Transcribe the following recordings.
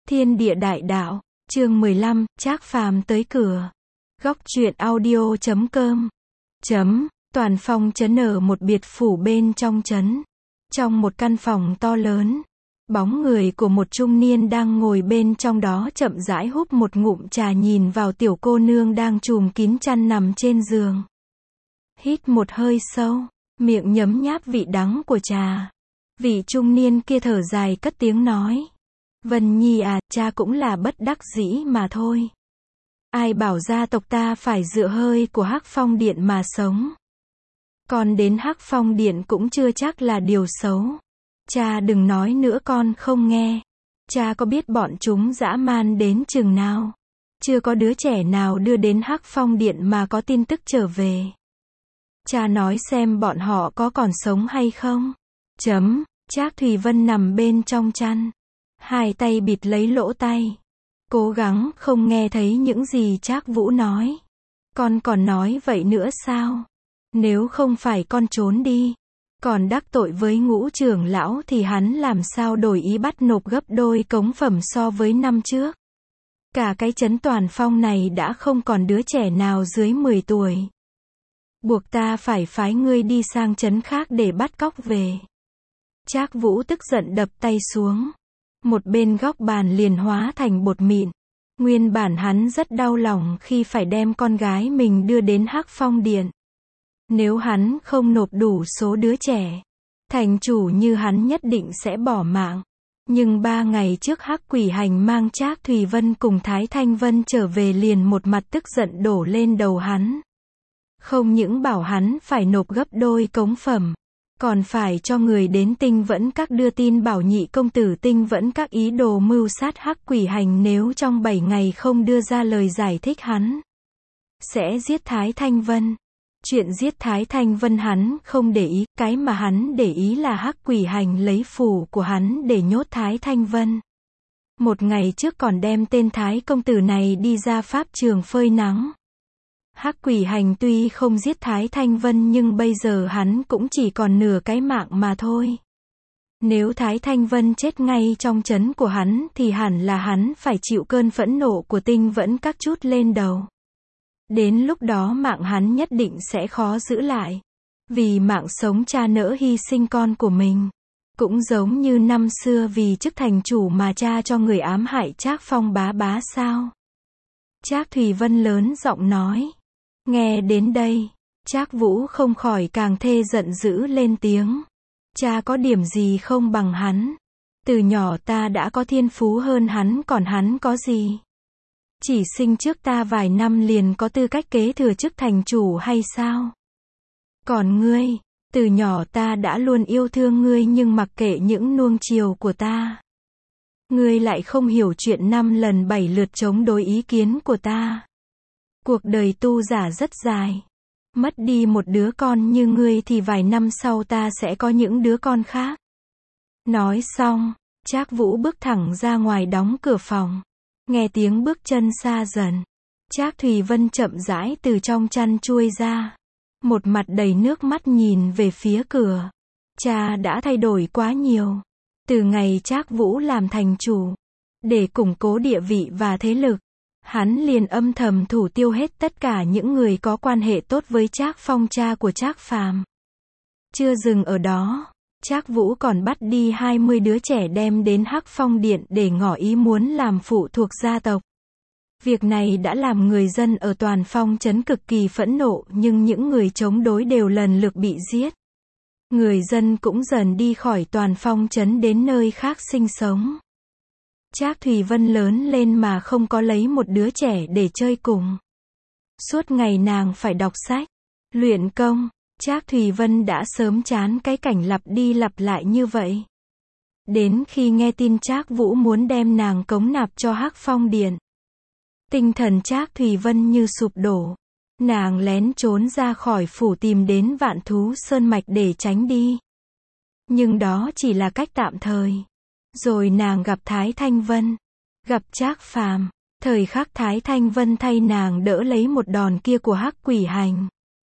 Thiên địa đại đạo, chương 15, Trác Phàm tới cửa. Góc truyện audio.com. Toàn phong trấn ở một biệt phủ bên trong trấn. Trong một căn phòng to lớn, bóng người của một trung niên đang ngồi bên trong đó chậm rãi húp một ngụm trà, nhìn vào tiểu cô nương đang trùm kín chăn nằm trên giường. Hít một hơi sâu, miệng nhấm nháp vị đắng của trà. Vị trung niên kia thở dài cất tiếng nói: Vân Nhi à, cha cũng là bất đắc dĩ mà thôi. Ai bảo gia tộc ta phải dựa hơi của Hắc Phong Điện mà sống. Con đến Hắc Phong Điện cũng chưa chắc là điều xấu. Cha đừng nói nữa, con không nghe. Cha có biết bọn chúng dã man đến chừng nào? Chưa có đứa trẻ nào đưa đến Hắc Phong Điện mà có tin tức trở về. Cha nói xem bọn họ có còn sống hay không? Trác Thùy Vân nằm bên trong chăn, hai tay bịt lấy lỗ tai, cố gắng không nghe thấy những gì Trác Vũ nói. Con còn nói vậy nữa sao? Nếu không phải con trốn đi, còn đắc tội với Ngũ trưởng lão thì hắn làm sao đổi ý bắt nộp gấp đôi cống phẩm so với năm trước. Cả cái trấn Toàn Phong này đã không còn đứa trẻ nào dưới 10 tuổi. Buộc ta phải phái ngươi đi sang trấn khác để bắt cóc về. Trác Vũ tức giận đập tay xuống. Một bên góc bàn liền hóa thành bột mịn. Nguyên bản hắn rất đau lòng khi phải đem con gái mình đưa đến Hắc Phong Điện. Nếu hắn không nộp đủ số đứa trẻ, thành chủ như hắn nhất định sẽ bỏ mạng. Nhưng 3 ngày trước Hắc Quỷ Hành mang Trác Thùy Vân cùng Thái Thanh Vân trở về liền một mặt tức giận đổ lên đầu hắn. Không những bảo hắn phải nộp gấp đôi cống phẩm, còn phải cho người đến Tinh Vẫn Các đưa tin bảo nhị công tử Tinh Vẫn Các ý đồ mưu sát Hắc Quỷ Hành, nếu trong 7 ngày không đưa ra lời giải thích hắn sẽ giết Thái Thanh Vân. Chuyện giết Thái Thanh Vân hắn không để ý, cái mà hắn để ý là Hắc Quỷ Hành lấy phù của hắn để nhốt Thái Thanh Vân. Một ngày trước còn đem tên Thái công tử này đi ra pháp trường phơi nắng. Hắc Quỷ Hành tuy không giết Thái Thanh Vân nhưng bây giờ hắn cũng chỉ còn nửa cái mạng mà thôi. Nếu Thái Thanh Vân chết ngay trong trấn của hắn thì hẳn là hắn phải chịu cơn phẫn nộ của Tinh Vẫn Các chút lên đầu. Đến lúc đó mạng hắn nhất định sẽ khó giữ lại. Vì mạng sống cha nỡ hy sinh con của mình. Cũng giống như năm xưa vì chức thành chủ mà cha cho người ám hại Trác Phong bá bá sao? Trác Thùy Vân lớn giọng nói. Nghe đến đây, Trác Vũ không khỏi càng thê giận dữ lên tiếng. Cha có điểm gì không bằng hắn? Từ nhỏ ta đã có thiên phú hơn hắn, còn hắn có gì? Chỉ sinh trước ta vài năm liền có tư cách kế thừa chức thành chủ hay sao? Còn ngươi, từ nhỏ ta đã luôn yêu thương ngươi nhưng mặc kệ những nuông chiều của ta. Ngươi lại không hiểu chuyện 5 lần 7 lượt chống đối ý kiến của ta. Cuộc đời tu giả rất dài. Mất đi một đứa con như ngươi thì vài năm sau ta sẽ có những đứa con khác. Nói xong, Trác Vũ bước thẳng ra ngoài đóng cửa phòng. Nghe tiếng bước chân xa dần, Trác Thùy Vân chậm rãi từ trong chăn chui ra. Một mặt đầy nước mắt nhìn về phía cửa. Cha đã thay đổi quá nhiều. Từ ngày Trác Vũ làm thành chủ, để củng cố địa vị và thế lực, hắn liền âm thầm thủ tiêu hết tất cả những người có quan hệ tốt với Trác Phong cha của Trác Phàm. Chưa dừng ở đó, Trác Vũ còn bắt đi 20 đứa trẻ đem đến Hắc Phong Điện để ngỏ ý muốn làm phụ thuộc gia tộc. Việc này đã làm người dân ở Toàn Phong trấn cực kỳ phẫn nộ, nhưng những người chống đối đều lần lượt bị giết. Người dân cũng dần đi khỏi Toàn Phong trấn đến nơi khác sinh sống. Trác Thùy Vân lớn lên mà không có lấy một đứa trẻ để chơi cùng. Suốt ngày nàng phải đọc sách, luyện công. Trác Thùy Vân đã sớm chán cái cảnh lặp đi lặp lại như vậy. Đến khi nghe tin Trác Vũ muốn đem nàng cống nạp cho Hắc Phong Điện, tinh thần Trác Thùy Vân như sụp đổ. Nàng lén trốn ra khỏi phủ tìm đến Vạn Thú Sơn Mạch để tránh đi. Nhưng đó chỉ là cách tạm thời. Rồi nàng gặp Thái Thanh Vân, gặp Trác Phàm. Thời khắc Thái Thanh Vân thay nàng đỡ lấy một đòn kia của Hắc Quỷ Hành.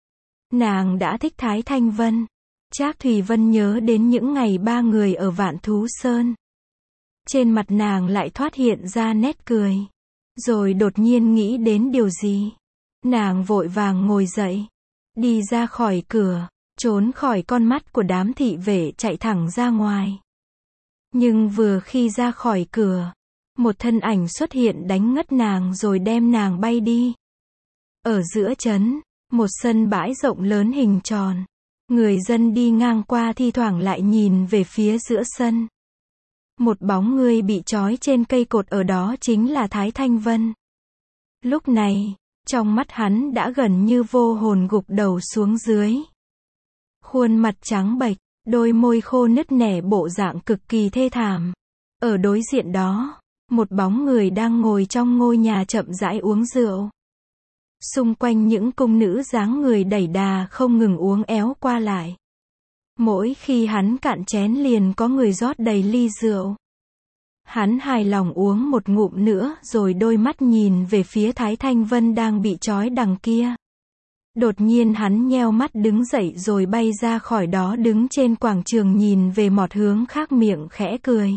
Nàng đã thích Thái Thanh Vân. Trác Thùy Vân nhớ đến những ngày 3 người ở Vạn Thú Sơn. Trên mặt nàng lại thoát hiện ra nét cười. Rồi đột nhiên nghĩ đến điều gì. Nàng vội vàng ngồi dậy. Đi ra khỏi cửa. Trốn khỏi con mắt của đám thị vệ chạy thẳng ra ngoài. Nhưng vừa khi ra khỏi cửa. Một thân ảnh xuất hiện đánh ngất nàng rồi đem nàng bay đi. Ở giữa trấn. Một sân bãi rộng lớn hình tròn. Người dân đi ngang qua thi thoảng lại nhìn về phía giữa sân. Một bóng người bị trói trên cây cột ở đó chính là Thái Thanh Vân. Lúc này, trong mắt hắn đã gần như vô hồn gục đầu xuống dưới. Khuôn mặt trắng bệch, đôi môi khô nứt nẻ bộ dạng cực kỳ thê thảm. Ở đối diện đó, một bóng người đang ngồi trong ngôi nhà chậm rãi uống rượu. Xung quanh những cung nữ dáng người đẩy đà không ngừng uống éo qua lại. Mỗi khi hắn cạn chén liền có người rót đầy ly rượu. Hắn hài lòng uống một ngụm nữa rồi đôi mắt nhìn về phía Thái Thanh Vân đang bị trói đằng kia. Đột nhiên hắn nheo mắt đứng dậy rồi bay ra khỏi đó đứng trên quảng trường nhìn về một hướng khác miệng khẽ cười.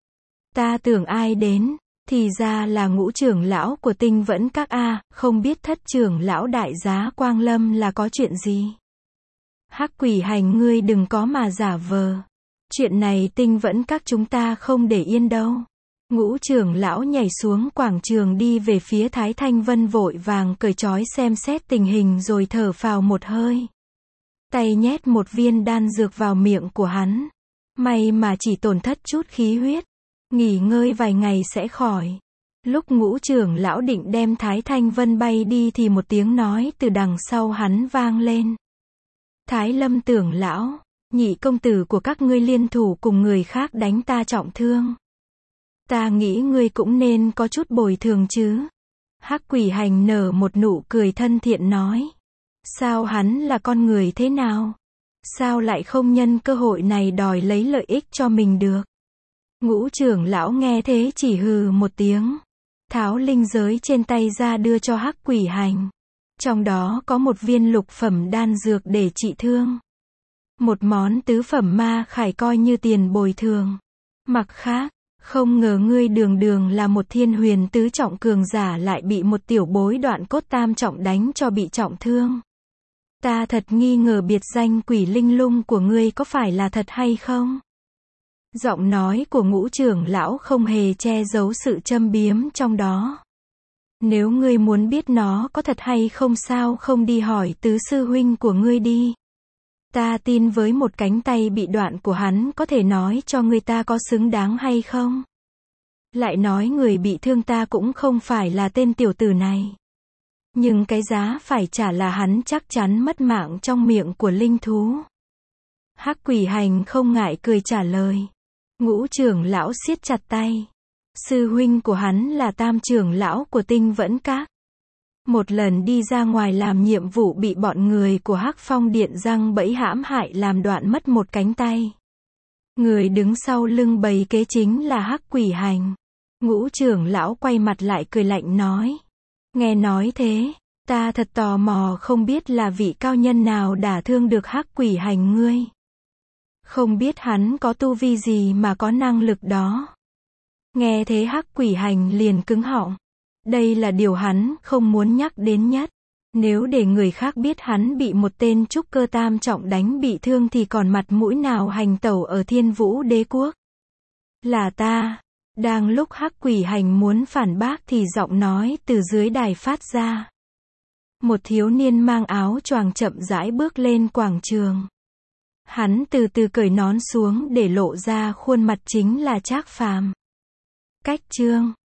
Ta tưởng ai đến, thì ra là Ngũ trưởng lão của Tinh Vẫn Các a, không biết Thất trưởng lão đại giá Quang Lâm là có chuyện gì. Hắc Quỷ Hành ngươi đừng có mà giả vờ. Chuyện này Tinh Vẫn Các chúng ta không để yên đâu. Ngũ trưởng lão nhảy xuống quảng trường đi về phía Thái Thanh Vân vội vàng cởi trói xem xét tình hình rồi thở phào một hơi. Tay nhét một viên đan dược vào miệng của hắn. May mà chỉ tổn thất chút khí huyết. Nghỉ ngơi vài ngày sẽ khỏi. Lúc Ngũ trưởng lão định đem Thái Thanh Vân bay đi thì một tiếng nói từ đằng sau hắn vang lên. Thái Lâm trưởng lão, nhị công tử của các ngươi liên thủ cùng người khác đánh ta trọng thương. Ta nghĩ ngươi cũng nên có chút bồi thường chứ. Hắc Quỷ Hành nở một nụ cười thân thiện nói. Sao hắn là con người thế nào? Sao lại không nhân cơ hội này đòi lấy lợi ích cho mình được? Ngũ trưởng lão nghe thế chỉ hừ một tiếng. Tháo linh giới trên tay ra đưa cho Hắc Quỷ Hành. Trong đó có một viên lục phẩm đan dược để trị thương. Một món tứ phẩm ma khải coi như tiền bồi thường. Mặt khác, không ngờ ngươi đường đường là một thiên huyền tứ trọng cường giả lại bị một tiểu bối đoạn cốt tam trọng đánh cho bị trọng thương. Ta thật nghi ngờ biệt danh Quỷ Linh Lung của ngươi có phải là thật hay không? Giọng nói của Ngũ trưởng lão không hề che giấu sự châm biếm trong đó. Nếu ngươi muốn biết nó có thật hay không sao không đi hỏi tứ sư huynh của ngươi đi. Ta tin với một cánh tay bị đoạn của hắn có thể nói cho người ta có xứng đáng hay không. Lại nói người bị thương ta cũng không phải là tên tiểu tử này. Nhưng cái giá phải trả là hắn chắc chắn mất mạng trong miệng của linh thú. Hắc Quỷ Hành không ngại cười trả lời. Ngũ trưởng lão siết chặt tay. Sư huynh của hắn là tam trưởng lão của Tinh Vẫn Các. Một lần đi ra ngoài làm nhiệm vụ bị bọn người của Hắc Phong Điện giăng bẫy hãm hại làm đoạn mất một cánh tay. Người đứng sau lưng bày kế chính là Hắc Quỷ Hành. Ngũ trưởng lão quay mặt lại cười lạnh nói. Nghe nói thế, ta thật tò mò không biết là vị cao nhân nào đả thương được Hắc Quỷ Hành ngươi. Không biết hắn có tu vi gì mà có năng lực đó. Nghe thế Hắc Quỷ Hành liền cứng họng. Đây là điều hắn không muốn nhắc đến nhất. Nếu để người khác biết hắn bị một tên trúc cơ tam trọng đánh bị thương thì còn mặt mũi nào hành tẩu ở Thiên Vũ Đế Quốc. Là ta. Đang lúc Hắc Quỷ Hành muốn phản bác thì giọng nói từ dưới đài phát ra. Một thiếu niên mang áo choàng chậm rãi bước lên quảng trường. Hắn từ từ cởi nón xuống để lộ ra khuôn mặt chính là Trác Phàm. Cách chương